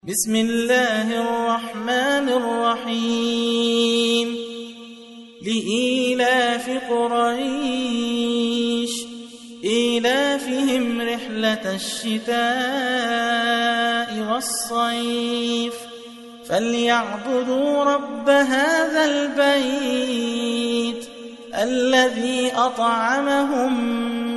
بسم الله الرحمن الرحيم لإيلاف قريش إيلافهم رحلة الشتاء والصيف فليعبدوا رب هذا البيت الذي أطعمهم